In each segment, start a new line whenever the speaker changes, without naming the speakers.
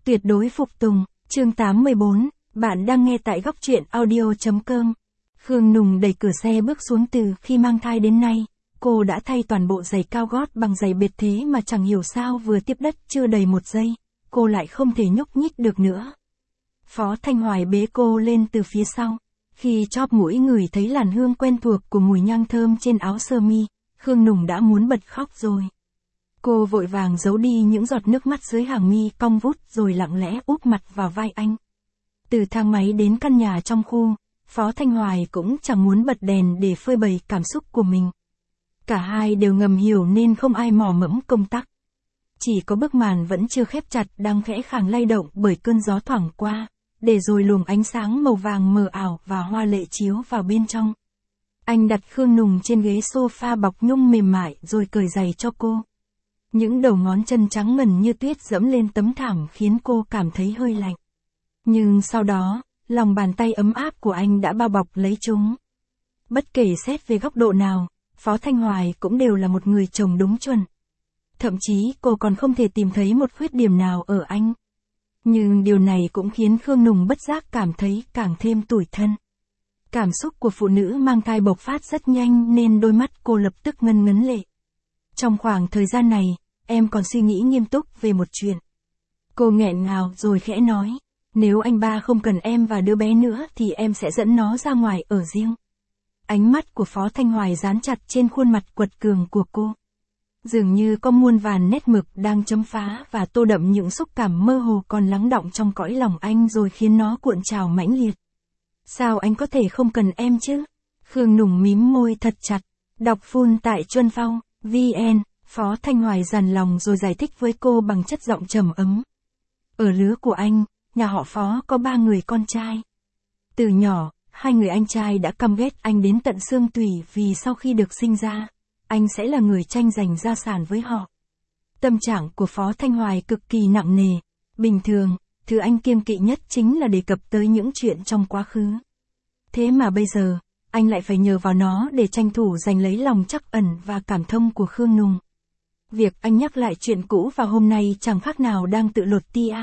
Tuyệt đối phục tùng, chương 814, bạn đang nghe tại góc truyện audio.com. Khương Nùng đẩy cửa xe bước xuống. Từ khi mang thai đến nay, cô đã thay toàn bộ giày cao gót bằng giày bệt, thế mà chẳng hiểu sao vừa tiếp đất chưa đầy một giây, cô lại không thể nhúc nhích được nữa. Phó Thanh Hoài bế cô lên từ phía sau. Khi chóp mũi ngửi thấy làn hương quen thuộc của mùi nhang thơm trên áo sơ mi, Khương Nùng đã muốn bật khóc rồi. Cô vội vàng giấu đi những giọt nước mắt dưới hàng mi cong vút rồi lặng lẽ úp mặt vào vai anh. Từ thang máy đến căn nhà trong khu, Phó Thanh Hoài cũng chẳng muốn bật đèn để phơi bày cảm xúc của mình. Cả hai đều ngầm hiểu nên không ai mò mẫm công tắc. Chỉ có bức màn vẫn chưa khép chặt đang khẽ khàng lay động bởi cơn gió thoảng qua, để rồi luồng ánh sáng màu vàng mờ ảo và hoa lệ chiếu vào bên trong. Anh đặt Khương Nùng trên ghế sofa bọc nhung mềm mại rồi cởi giày cho cô. Những đầu ngón chân trắng ngần như tuyết dẫm lên tấm thảm khiến cô cảm thấy hơi lạnh. Nhưng sau đó, lòng bàn tay ấm áp của anh đã bao bọc lấy chúng. Bất kể xét về góc độ nào, Phó Thanh Hoài cũng đều là một người chồng đúng chuẩn. Thậm chí cô còn không thể tìm thấy một khuyết điểm nào ở anh. Nhưng điều này cũng khiến Khương Nùng bất giác cảm thấy càng thêm tủi thân. Cảm xúc của phụ nữ mang thai bộc phát rất nhanh nên đôi mắt cô lập tức ngân ngấn lệ. Trong khoảng thời gian này, em còn suy nghĩ nghiêm túc về một chuyện. Cô nghẹn ngào rồi khẽ nói, nếu anh ba không cần em và đứa bé nữa thì em sẽ dẫn nó ra ngoài ở riêng. Ánh mắt của Phó Thanh Hoài dán chặt trên khuôn mặt quật cường của cô. Dường như có muôn vàn nét mực đang chấm phá và tô đậm những xúc cảm mơ hồ còn lắng đọng trong cõi lòng anh rồi khiến nó cuộn trào mãnh liệt. Sao anh có thể không cần em chứ? Khương Nùng mím môi thật chặt. Đọc full tại Chuân Phong, VN. Phó Thanh Hoài dằn lòng rồi giải thích với cô bằng chất giọng trầm ấm. Ở lứa của anh, nhà họ Phó có 3 người con trai. Từ nhỏ, 2 người anh trai đã căm ghét anh đến tận xương tủy vì sau khi được sinh ra, anh sẽ là người tranh giành gia sản với họ. Tâm trạng của Phó Thanh Hoài cực kỳ nặng nề. Bình thường, thứ anh kiêng kỵ nhất chính là đề cập tới những chuyện trong quá khứ. Thế mà bây giờ, anh lại phải nhờ vào nó để tranh thủ giành lấy lòng trắc ẩn và cảm thông của Khương Nùng. Việc anh nhắc lại chuyện cũ vào hôm nay chẳng khác nào đang tự lột tia,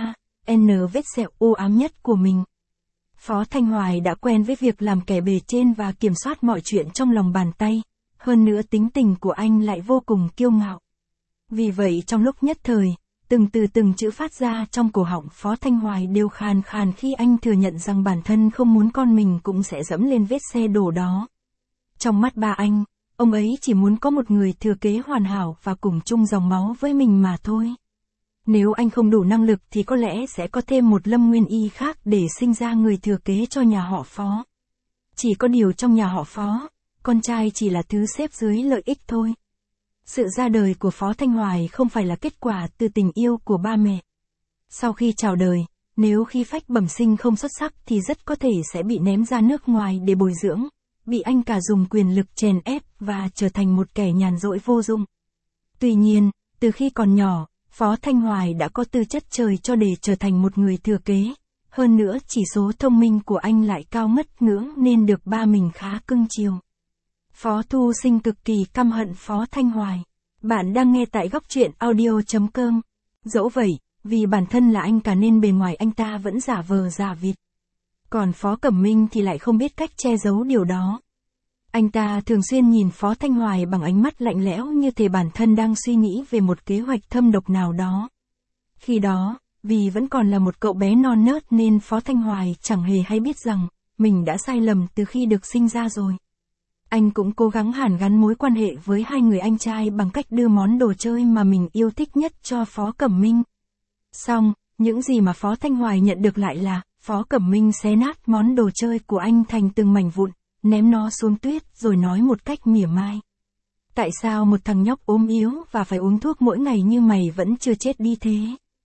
vết sẹo u ám nhất của mình. Phó Thanh Hoài đã quen với việc làm kẻ bề trên và kiểm soát mọi chuyện trong lòng bàn tay. Hơn nữa tính tình của anh lại vô cùng kiêu ngạo. Vì vậy trong lúc nhất thời, từng chữ phát ra trong cổ họng Phó Thanh Hoài đều khàn khàn khi anh thừa nhận rằng bản thân không muốn con mình cũng sẽ dẫm lên vết xe đổ đó. Trong mắt ba anh, ông ấy chỉ muốn có một người thừa kế hoàn hảo và cùng chung dòng máu với mình mà thôi. Nếu anh không đủ năng lực thì có lẽ sẽ có thêm một Lâm Nguyên Y khác để sinh ra người thừa kế cho nhà họ Phó. Chỉ có điều trong nhà họ Phó, con trai chỉ là thứ xếp dưới lợi ích thôi. Sự ra đời của Phó Thanh Hoài không phải là kết quả từ tình yêu của ba mẹ. Sau khi chào đời, nếu khí phách bẩm sinh không xuất sắc thì rất có thể sẽ bị ném ra nước ngoài để bồi dưỡng, bị anh cả dùng quyền lực chèn ép và trở thành một kẻ nhàn rỗi vô dụng. Tuy nhiên, từ khi còn nhỏ, Phó Thanh Hoài đã có tư chất trời cho để trở thành một người thừa kế. Hơn nữa chỉ số thông minh của anh lại cao ngất ngưỡng nên được ba mình khá cưng chiều. Phó Thu Sinh cực kỳ căm hận Phó Thanh Hoài. Bạn đang nghe tại góc truyện audio.com. Dẫu vậy, vì bản thân là anh cả nên bề ngoài anh ta vẫn giả vờ giả vịt. Còn Phó Cẩm Minh thì lại không biết cách che giấu điều đó. Anh ta thường xuyên nhìn Phó Thanh Hoài bằng ánh mắt lạnh lẽo như thể bản thân đang suy nghĩ về một kế hoạch thâm độc nào đó. Khi đó, vì vẫn còn là một cậu bé non nớt nên Phó Thanh Hoài chẳng hề hay biết rằng mình đã sai lầm từ khi được sinh ra rồi. Anh cũng cố gắng hàn gắn mối quan hệ với 2 người anh trai bằng cách đưa món đồ chơi mà mình yêu thích nhất cho Phó Cẩm Minh. Xong, những gì mà Phó Thanh Hoài nhận được lại là, Phó Cẩm Minh xé nát món đồ chơi của anh thành từng mảnh vụn, ném nó xuống tuyết rồi nói một cách mỉa mai. Tại sao một thằng nhóc ốm yếu và phải uống thuốc mỗi ngày như mày vẫn chưa chết đi thế?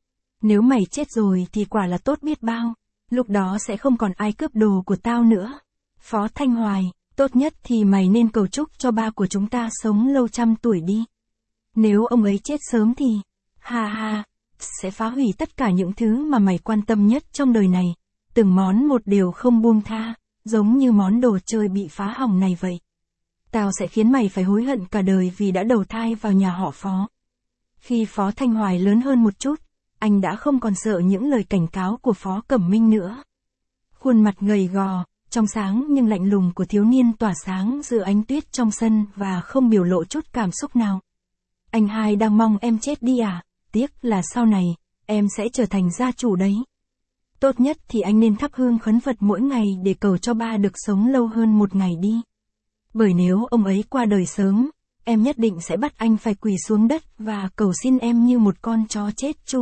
Nếu mày chết rồi thì quả là tốt biết bao, lúc đó sẽ không còn ai cướp đồ của tao nữa. Phó Thanh Hoài, tốt nhất thì mày nên cầu chúc cho ba của chúng ta sống lâu trăm tuổi đi. Nếu ông ấy chết sớm thì, sẽ phá hủy tất cả những thứ mà mày quan tâm nhất trong đời này, từng món một đều không buông tha, giống như món đồ chơi bị phá hỏng này vậy. Tao sẽ khiến mày phải hối hận cả đời vì đã đầu thai vào nhà họ Phó. Khi Phó Thanh Hoài lớn hơn một chút, anh đã không còn sợ những lời cảnh cáo của Phó Cẩm Minh nữa. Khuôn mặt gầy gò, trong sáng nhưng lạnh lùng của thiếu niên tỏa sáng giữa ánh tuyết trong sân và không biểu lộ chút cảm xúc nào. Anh hai đang mong em chết đi à? Tiếc là sau này, em sẽ trở thành gia chủ đấy. Tốt nhất thì anh nên thắp hương khấn Phật mỗi ngày để cầu cho ba được sống lâu hơn một ngày đi. Bởi nếu ông ấy qua đời sớm, em nhất định sẽ bắt anh phải quỳ xuống đất và cầu xin em như một con chó chết chủ.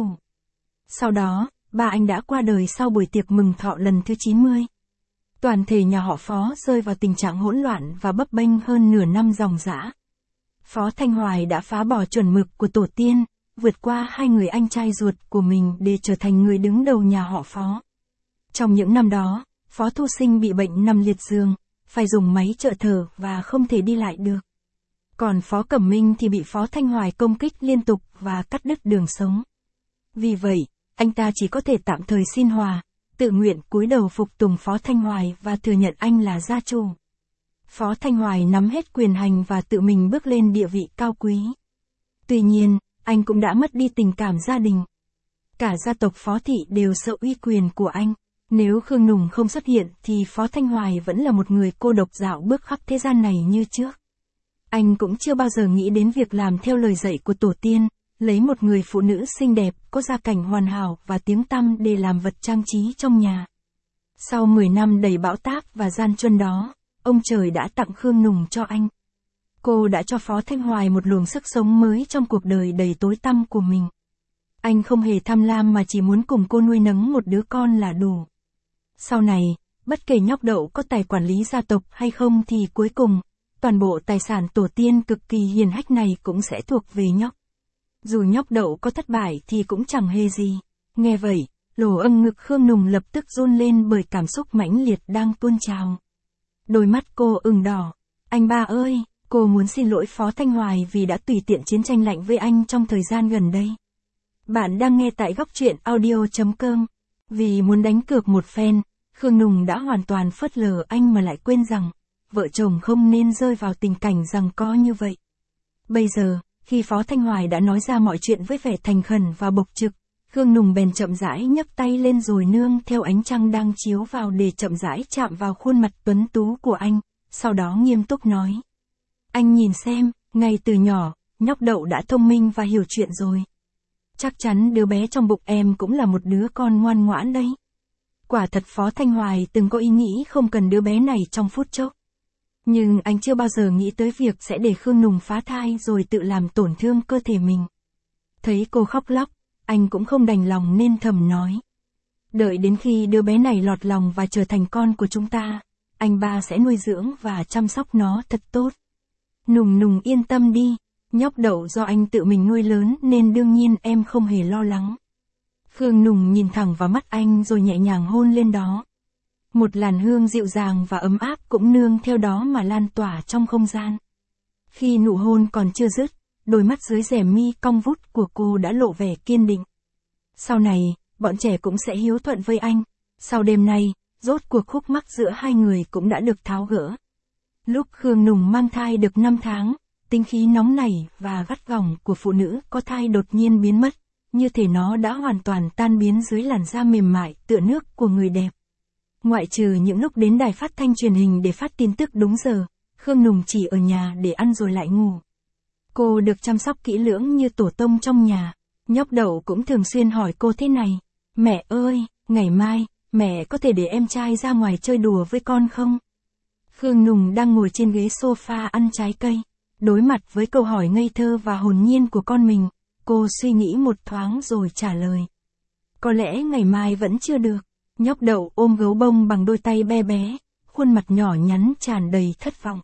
Sau đó, ba anh đã qua đời sau buổi tiệc mừng thọ lần thứ 90. Toàn thể nhà họ Phó rơi vào tình trạng hỗn loạn và bấp bênh hơn nửa năm ròng rã. Phó Thanh Hoài đã phá bỏ chuẩn mực của tổ tiên, vượt qua hai người anh trai ruột của mình để trở thành người đứng đầu nhà họ Phó. Trong những năm đó, Phó Thu Sinh bị bệnh nằm liệt giường, phải dùng máy trợ thở và không thể đi lại được. Còn Phó Cẩm Minh thì bị Phó Thanh Hoài công kích liên tục và cắt đứt đường sống. Vì vậy, anh ta chỉ có thể tạm thời xin hòa, tự nguyện cúi đầu phục tùng Phó Thanh Hoài và thừa nhận anh là gia chủ. Phó Thanh Hoài nắm hết quyền hành và tự mình bước lên địa vị cao quý. Tuy nhiên, anh cũng đã mất đi tình cảm gia đình. Cả gia tộc Phó Thị đều sợ uy quyền của anh. Nếu Khương Nùng không xuất hiện thì Phó Thanh Hoài vẫn là một người cô độc dạo bước khắp thế gian này như trước. Anh cũng chưa bao giờ nghĩ đến việc làm theo lời dạy của tổ tiên, lấy một người phụ nữ xinh đẹp, có gia cảnh hoàn hảo và tiếng tăm để làm vật trang trí trong nhà. Sau 10 năm đầy bão táp và gian truân đó, ông trời đã tặng Khương Nùng cho anh. Cô đã cho Phó Thanh Hoài một luồng sức sống mới trong cuộc đời đầy tối tăm của mình. Anh không hề tham lam mà chỉ muốn cùng cô nuôi nấng một đứa con là đủ. Sau này, bất kể nhóc Đậu có tài quản lý gia tộc hay không thì cuối cùng, toàn bộ tài sản tổ tiên cực kỳ hiền hách này cũng sẽ thuộc về nhóc. Dù nhóc Đậu có thất bại thì cũng chẳng hề gì. Nghe vậy, lỗ âng ngực Khương Nùng lập tức run lên bởi cảm xúc mãnh liệt đang tuôn trào. Đôi mắt cô ửng đỏ. Anh ba ơi, cô muốn xin lỗi Phó Thanh Hoài vì đã tùy tiện chiến tranh lạnh với anh trong thời gian gần đây. Bạn đang nghe tại góc truyện audio.com. Vì muốn đánh cược một phen, Khương Nùng đã hoàn toàn phớt lờ anh mà lại quên rằng, vợ chồng không nên rơi vào tình cảnh giằng co như vậy. Bây giờ, khi Phó Thanh Hoài đã nói ra mọi chuyện với vẻ thành khẩn và bộc trực, Khương Nùng bèn chậm rãi nhấc tay lên rồi nương theo ánh trăng đang chiếu vào để chậm rãi chạm vào khuôn mặt tuấn tú của anh, sau đó nghiêm túc nói. Anh nhìn xem, ngay từ nhỏ, nhóc Đậu đã thông minh và hiểu chuyện rồi. Chắc chắn đứa bé trong bụng em cũng là một đứa con ngoan ngoãn đấy. Quả thật Phó Thanh Hoài từng có ý nghĩ không cần đứa bé này trong phút chốc. Nhưng anh chưa bao giờ nghĩ tới việc sẽ để Khương Nùng phá thai rồi tự làm tổn thương cơ thể mình. Thấy cô khóc lóc, anh cũng không đành lòng nên thầm nói. Đợi đến khi đứa bé này lọt lòng và trở thành con của chúng ta, anh ba sẽ nuôi dưỡng và chăm sóc nó thật tốt. Nùng yên tâm đi, nhóc Đậu do anh tự mình nuôi lớn nên đương nhiên em không hề lo lắng. Khương Nùng nhìn thẳng vào mắt anh rồi nhẹ nhàng hôn lên đó. Một làn hương dịu dàng và ấm áp cũng nương theo đó mà lan tỏa trong không gian. Khi nụ hôn còn chưa dứt, đôi mắt dưới rèm mi cong vút của cô đã lộ vẻ kiên định. Sau này, bọn trẻ cũng sẽ hiếu thuận với anh. Sau đêm nay, rốt cuộc khúc mắc giữa hai người cũng đã được tháo gỡ. Lúc Khương Nùng mang thai được 5 tháng, tính khí nóng nảy và gắt gỏng của phụ nữ có thai đột nhiên biến mất, như thể nó đã hoàn toàn tan biến dưới làn da mềm mại tựa nước của người đẹp. Ngoại trừ những lúc đến đài phát thanh truyền hình để phát tin tức đúng giờ, Khương Nùng chỉ ở nhà để ăn rồi lại ngủ. Cô được chăm sóc kỹ lưỡng như tổ tông trong nhà. Nhóc Đậu cũng thường xuyên hỏi cô thế này. Mẹ ơi, ngày mai, mẹ có thể để em trai ra ngoài chơi đùa với con không? Khương Nùng đang ngồi trên ghế sofa ăn trái cây. Đối mặt với câu hỏi ngây thơ và hồn nhiên của con mình, cô suy nghĩ một thoáng rồi trả lời. Có lẽ ngày mai vẫn chưa được. Nhóc Đậu ôm gấu bông bằng đôi tay be bé, khuôn mặt nhỏ nhắn tràn đầy thất vọng.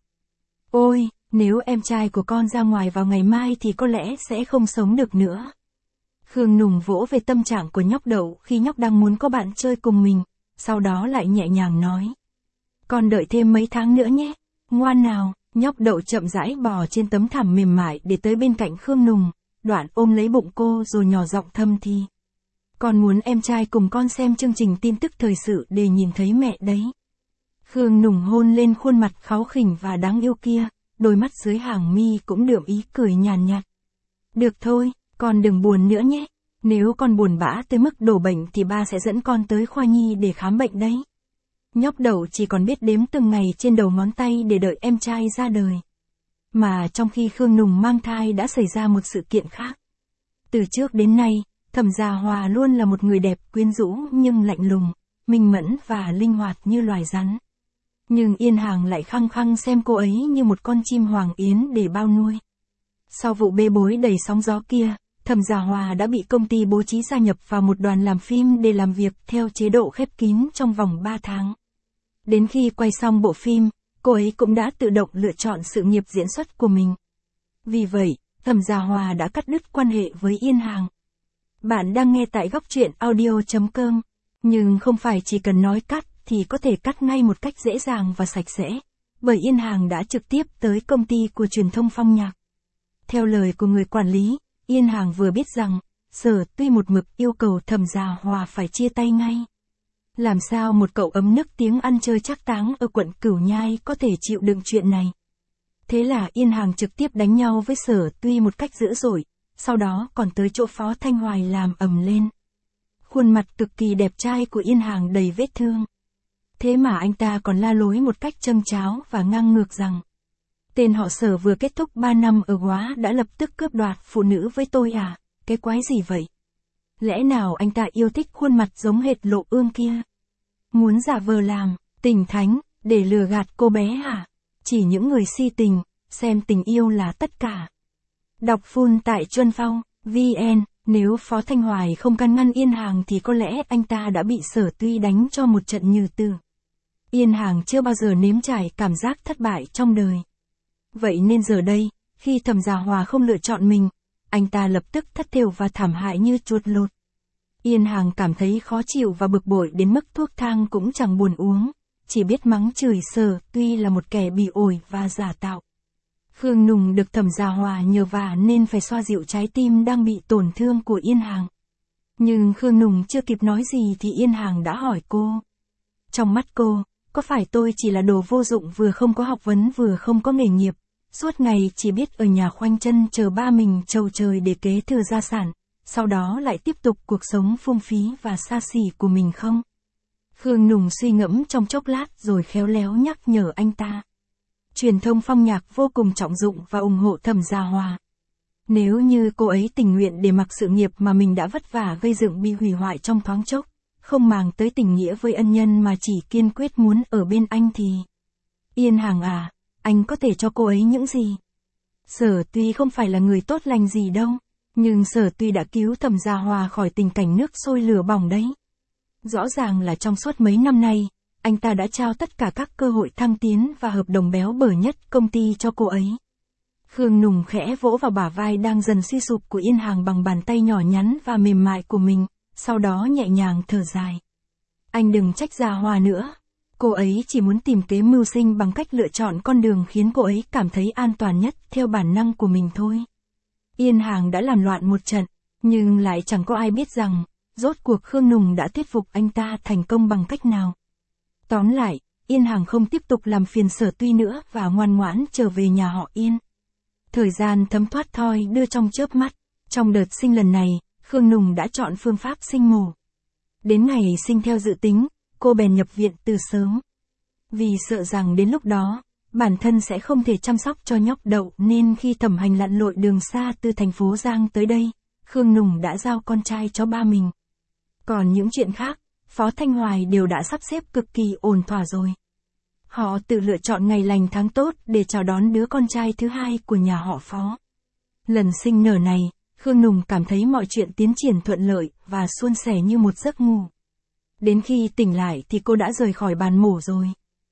Ôi, nếu em trai của con ra ngoài vào ngày mai thì có lẽ sẽ không sống được nữa. Khương Nùng vỗ về tâm trạng của nhóc Đậu khi nhóc đang muốn có bạn chơi cùng mình, sau đó lại nhẹ nhàng nói. Con đợi thêm mấy tháng nữa nhé, ngoan nào. Nhóc Đậu chậm rãi bò trên tấm thảm mềm mại để tới bên cạnh Khương Nùng, đoạn ôm lấy bụng cô rồi nhỏ giọng thầm thì. Con muốn em trai cùng con xem chương trình tin tức thời sự để nhìn thấy mẹ đấy. Khương Nùng hôn lên khuôn mặt kháu khỉnh và đáng yêu kia, đôi mắt dưới hàng mi cũng đượm ý cười nhàn nhạt. Được thôi, con đừng buồn nữa nhé. Nếu con buồn bã tới mức đổ bệnh thì ba sẽ dẫn con tới khoa nhi để khám bệnh đấy. Nhóc Đậu chỉ còn biết đếm từng ngày trên đầu ngón tay để đợi em trai ra đời. Mà trong khi Khương Nùng mang thai đã xảy ra một sự kiện khác. Từ trước đến nay, Thẩm Gia Hòa luôn là một người đẹp quyến rũ nhưng lạnh lùng, minh mẫn và linh hoạt như loài rắn. Nhưng Yên Hàng lại khăng khăng xem cô ấy như một con chim hoàng yến để bao nuôi. Sau vụ bê bối đầy sóng gió kia, Thẩm Gia Hòa đã bị công ty bố trí gia nhập vào một đoàn làm phim để làm việc theo chế độ khép kín trong vòng 3 tháng. Đến khi quay xong bộ phim, cô ấy cũng đã tự động lựa chọn sự nghiệp diễn xuất của mình. Vì vậy, Thẩm Gia Hòa đã cắt đứt quan hệ với Yên Hàng. Bạn đang nghe tại góc truyện audio.com, nhưng không phải chỉ cần nói cắt thì có thể cắt ngay một cách dễ dàng và sạch sẽ, bởi Yên Hàng đã trực tiếp tới công ty của truyền thông Phong Nhạc. Theo lời của người quản lý, Yên Hàng vừa biết rằng, Sở Tuy một mực yêu cầu Thẩm Gia Hòa phải chia tay ngay. Làm sao một cậu ấm nức tiếng ăn chơi trác táng ở quận Cửu Nhai có thể chịu đựng chuyện này? Thế là Yên Hàng trực tiếp đánh nhau với Sở Tuy một cách dữ dội, sau đó còn tới chỗ Phó Thanh Hoài làm ầm lên. Khuôn mặt cực kỳ đẹp trai của Yên Hàng đầy vết thương. Thế mà anh ta còn la lối một cách châm cháo và ngang ngược rằng, tên họ Sở vừa kết thúc 3 năm ở Góa đã lập tức cướp đoạt phụ nữ với tôi à, cái quái gì vậy? Lẽ nào anh ta yêu thích khuôn mặt giống hệt Lộ Ương kia? Muốn giả vờ làm tình thánh để lừa gạt cô bé hả? Chỉ những người si tình, xem tình yêu là tất cả. Đọc full tại Chuân Phong, VN, nếu Phó Thanh Hoài không can ngăn Yên Hàng thì có lẽ anh ta đã bị Sở Tuy đánh cho một trận như tử. Yên Hàng chưa bao giờ nếm trải cảm giác thất bại trong đời. Vậy nên giờ đây, khi Thẩm Gia Hòa không lựa chọn mình, anh ta lập tức thất thểu và thảm hại như chuột lột. Yên Hàng cảm thấy khó chịu và bực bội đến mức thuốc thang cũng chẳng buồn uống, chỉ biết mắng chửi Sở Tuy là một kẻ bị ổi và giả tạo. Khương Nùng được Thẩm Gia Hòa nhờ vả nên phải xoa dịu trái tim đang bị tổn thương của Yên Hàng. Nhưng Khương Nùng chưa kịp nói gì thì Yên Hàng đã hỏi cô. Trong mắt cô, có phải tôi chỉ là đồ vô dụng vừa không có học vấn vừa không có nghề nghiệp, suốt ngày chỉ biết ở nhà khoanh chân chờ ba mình trầu trời để kế thừa gia sản, sau đó lại tiếp tục cuộc sống phung phí và xa xỉ của mình không? Khương Nùng suy ngẫm trong chốc lát rồi khéo léo nhắc nhở anh ta. Truyền thông Phong Nhạc vô cùng trọng dụng và ủng hộ Thẩm Gia Hòa. Nếu như cô ấy tình nguyện để mặc sự nghiệp mà mình đã vất vả gây dựng bị hủy hoại trong thoáng chốc, không màng tới tình nghĩa với ân nhân mà chỉ kiên quyết muốn ở bên anh thì... Yên Hàng à, anh có thể cho cô ấy những gì? Sở Tuy không phải là người tốt lành gì đâu, nhưng Sở Tuy đã cứu Thẩm Gia Hòa khỏi tình cảnh nước sôi lửa bỏng đấy. Rõ ràng là trong suốt mấy năm nay, anh ta đã trao tất cả các cơ hội thăng tiến và hợp đồng béo bở nhất công ty cho cô ấy. Khương Nùng khẽ vỗ vào bả vai đang dần suy sụp của Yên Hàng bằng bàn tay nhỏ nhắn và mềm mại của mình, sau đó nhẹ nhàng thở dài. Anh đừng trách Gia Hòa nữa. Cô ấy chỉ muốn tìm kế mưu sinh bằng cách lựa chọn con đường khiến cô ấy cảm thấy an toàn nhất theo bản năng của mình thôi. Yên Hàng đã làm loạn một trận, nhưng lại chẳng có ai biết rằng, rốt cuộc Khương Nùng đã thuyết phục anh ta thành công bằng cách nào. Tóm lại, Yên Hàng không tiếp tục làm phiền Sở Tuy nữa và ngoan ngoãn trở về nhà họ Yên. Thời gian thấm thoát thoi đưa trong chớp mắt. Trong đợt sinh lần này, Khương Nùng đã chọn phương pháp sinh mổ. Đến ngày sinh theo dự tính, cô bèn nhập viện từ sớm. Vì sợ rằng đến lúc đó, bản thân sẽ không thể chăm sóc cho nhóc Đậu nên khi Thẩm Hành lặn lội đường xa từ thành phố Giang tới đây, Khương Nùng đã giao con trai cho ba mình. Còn những chuyện khác, Phó Thanh Hoài đều đã sắp xếp cực kỳ ổn thỏa rồi. Họ tự lựa chọn ngày lành tháng tốt để chào đón đứa con trai thứ hai của nhà họ Phó. Lần sinh nở này, Khương Nùng cảm thấy mọi chuyện tiến triển thuận lợi và suôn sẻ như một giấc ngủ. Đến khi tỉnh lại thì cô đã rời khỏi bàn mổ rồi.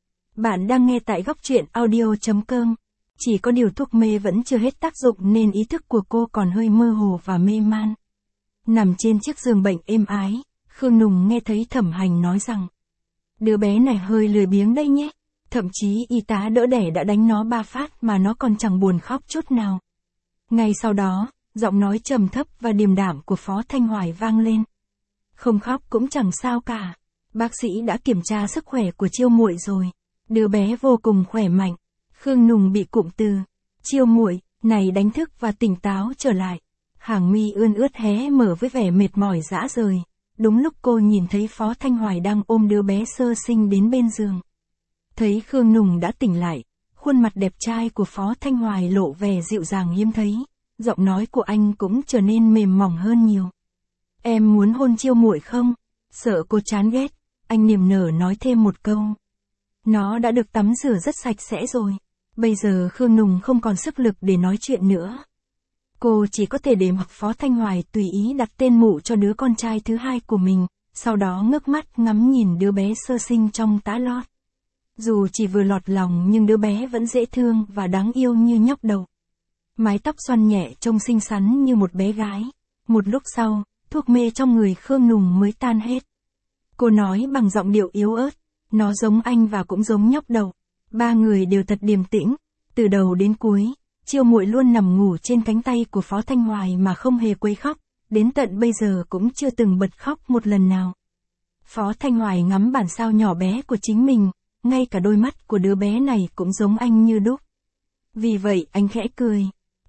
Bạn đang nghe tại góc truyện audio.com. Chỉ có điều thuốc mê vẫn chưa hết tác dụng nên ý thức của cô còn hơi mơ hồ và mê man. Nằm trên chiếc giường bệnh êm ái, Khương Nùng nghe thấy Thẩm Hành nói rằng, đứa bé này hơi lười biếng đây nhé. Thậm chí y tá đỡ đẻ đã đánh nó 3 phát mà nó còn chẳng buồn khóc chút nào. Ngay sau đó, giọng nói trầm thấp và điềm đạm của Phó Thanh Hoài vang lên. Không khóc cũng chẳng sao cả. Bác sĩ đã kiểm tra sức khỏe của Chiêu Muội rồi. Đứa bé vô cùng khỏe mạnh. Khương Nùng bị cụm từ Chiêu Muội này đánh thức và tỉnh táo trở lại. Hàng mi ươn ướt hé mở với vẻ mệt mỏi rã rời. Đúng lúc cô nhìn thấy Phó Thanh Hoài đang ôm đứa bé sơ sinh đến bên giường. Thấy Khương Nùng đã tỉnh lại, khuôn mặt đẹp trai của Phó Thanh Hoài lộ vẻ dịu dàng hiếm thấy, giọng nói của anh cũng trở nên mềm mỏng hơn nhiều. Em muốn hôn Chiêu Muội không? Sợ cô chán ghét, anh niềm nở nói thêm một câu. Nó đã được tắm rửa rất sạch sẽ rồi. Bây giờ Khương Nùng không còn sức lực để nói chuyện nữa. Cô chỉ có thể để mặc Phó Thanh Hoài tùy ý đặt tên mụ cho đứa con trai thứ hai của mình, sau đó ngước mắt ngắm nhìn đứa bé sơ sinh trong tã lót. Dù chỉ vừa lọt lòng nhưng đứa bé vẫn dễ thương và đáng yêu như nhóc đầu. Mái tóc xoăn nhẹ trông xinh xắn như một bé gái. Một lúc sau, thuốc mê trong người Khương Nùng mới tan hết. Cô nói bằng giọng điệu yếu ớt, nó giống anh và cũng giống nhóc đầu. Ba người đều thật điềm tĩnh, từ đầu đến cuối. Chiêu Muội luôn nằm ngủ trên cánh tay của Phó Thanh Hoài mà không hề quấy khóc, đến tận bây giờ cũng chưa từng bật khóc một lần nào. Phó Thanh Hoài ngắm bản sao nhỏ bé của chính mình, ngay cả đôi mắt của đứa bé này cũng giống anh như đúc. Vì vậy anh khẽ cười,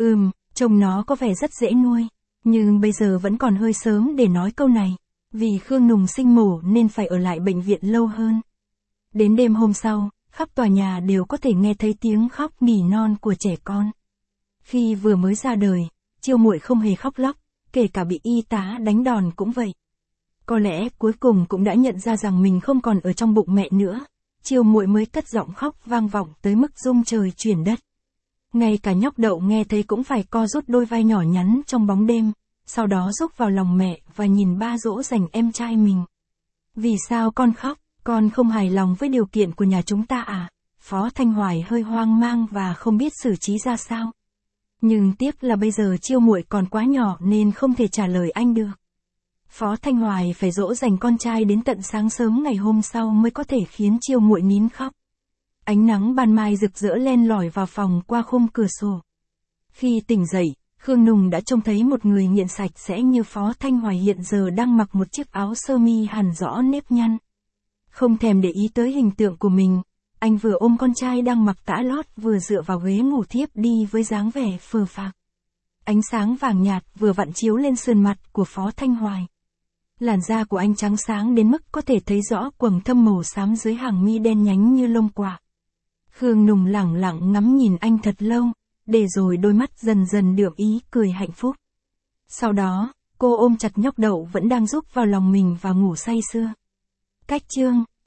trông nó có vẻ rất dễ nuôi, nhưng bây giờ vẫn còn hơi sớm để nói câu này, vì Khương Nùng sinh mổ nên phải ở lại bệnh viện lâu hơn. Đến đêm hôm sau, khắp tòa nhà đều có thể nghe thấy tiếng khóc nỉ non của trẻ con. Khi vừa mới ra đời, Chiêu Muội không hề khóc lóc, kể cả bị y tá đánh đòn cũng vậy. Có lẽ cuối cùng cũng đã nhận ra rằng mình không còn ở trong bụng mẹ nữa, Chiêu Muội mới cất giọng khóc vang vọng tới mức rung trời chuyển đất. Ngay cả nhóc Đậu nghe thấy cũng phải co rút đôi vai nhỏ nhắn trong bóng đêm, sau đó rúc vào lòng mẹ và nhìn ba dỗ dành em trai mình. Vì sao con khóc, con không hài lòng với điều kiện của nhà chúng ta à? Phó Thanh Hoài hơi hoang mang và không biết xử trí ra sao. Nhưng tiếc là bây giờ Chiêu Muội còn quá nhỏ nên không thể trả lời anh được. Phó Thanh Hoài phải dỗ dành con trai đến tận sáng sớm ngày hôm sau mới có thể khiến Chiêu Muội nín khóc. Ánh nắng ban mai rực rỡ len lỏi vào phòng qua khung cửa sổ. Khi tỉnh dậy, Khương Nùng đã trông thấy một người nghiện sạch sẽ như Phó Thanh Hoài hiện giờ đang mặc một chiếc áo sơ mi hằn rõ nếp nhăn. Không thèm để ý tới hình tượng của mình, anh vừa ôm con trai đang mặc tã lót vừa dựa vào ghế ngủ thiếp đi với dáng vẻ phờ phạc. Ánh sáng vàng nhạt vừa vặn chiếu lên sườn mặt của Phó Thanh Hoài. Làn da của anh trắng sáng đến mức có thể thấy rõ quầng thâm màu xám dưới hàng mi đen nhánh như lông quạ. Khương Nùng lẳng lặng ngắm nhìn anh thật lâu, để rồi đôi mắt dần dần đượm ý cười hạnh phúc. Sau đó, cô ôm chặt nhóc Đậu vẫn đang rúc vào lòng mình và ngủ say sưa. Cách chương